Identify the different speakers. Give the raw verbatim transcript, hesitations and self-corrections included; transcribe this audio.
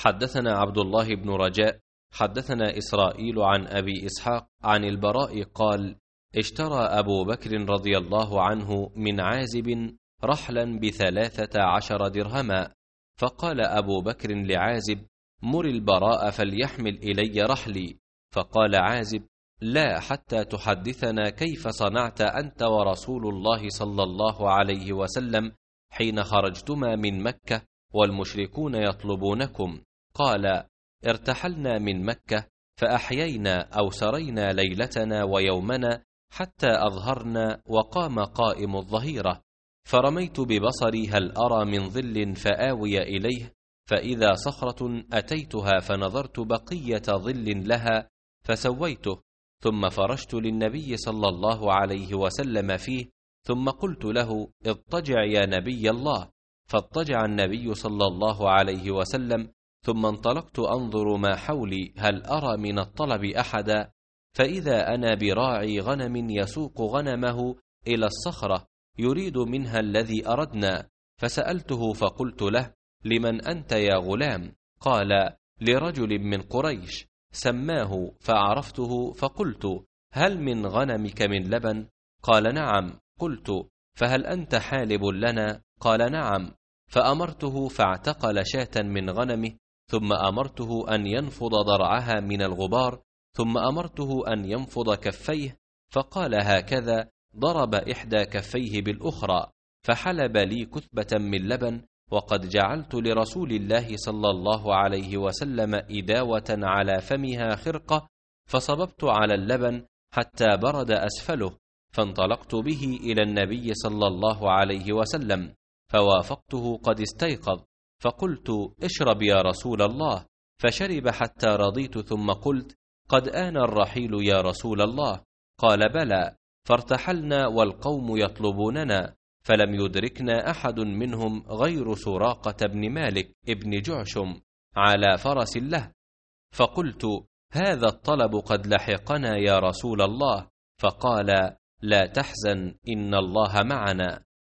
Speaker 1: حدثنا عبد الله بن رجاء حدثنا إسرائيل عن أبي إسحاق عن البراء قال: اشترى أبو بكر رضي الله عنه من عازب رحلا بثلاثة عشر درهما، فقال أبو بكر لعازب: مر البراء فليحمل إلي رحلي. فقال عازب: لا، حتى تحدثنا كيف صنعت أنت ورسول الله صلى الله عليه وسلم حين خرجتما من مكة والمشركون يطلبونكم. قال: ارتحلنا من مكة فأحيينا أو سرينا ليلتنا ويومنا حتى أظهرنا، وقام قائم الظهيرة، فرميت ببصري هل أرى من ظل فآوي إليه، فإذا صخرة أتيتها فنظرت بقية ظل لها فسويته، ثم فرشت للنبي صلى الله عليه وسلم فيه، ثم قلت له: اضطجع يا نبي الله، فاضطجع النبي صلى الله عليه وسلم، ثم انطلقت أنظر ما حولي هل أرى من الطلب أحدا، فإذا أنا براعي غنم يسوق غنمه إلى الصخرة يريد منها الذي أردنا، فسألته فقلت له: لمن أنت يا غلام؟ قال: لرجل من قريش. سماه فعرفته، فقلت: هل من غنمك من لبن؟ قال: نعم. قلت: فهل أنت حالب لنا؟ قال: نعم. فأمرته فاعتقل شاة من غنمه، ثم أمرته أن ينفض ضرعها من الغبار، ثم أمرته أن ينفض كفيه، فقال هكذا، ضرب إحدى كفيه بالأخرى، فحلب لي كثبة من لبن، وقد جعلت لرسول الله صلى الله عليه وسلم إداوة على فمها خرقة، فصببت على اللبن حتى برد أسفله، فانطلقت به إلى النبي صلى الله عليه وسلم، فوافقته قد استيقظ، فقلت: اشرب يا رسول الله، فشرب حتى رضيت، ثم قلت: قد آن الرحيل يا رسول الله. قال: بلى. فارتحلنا والقوم يطلبوننا، فلم يدركنا أحد منهم غير سراقة بن مالك ابن جعشم على فرس له، فقلت: هذا الطلب قد لحقنا يا رسول الله. فقال: لا تحزن، إن الله معنا.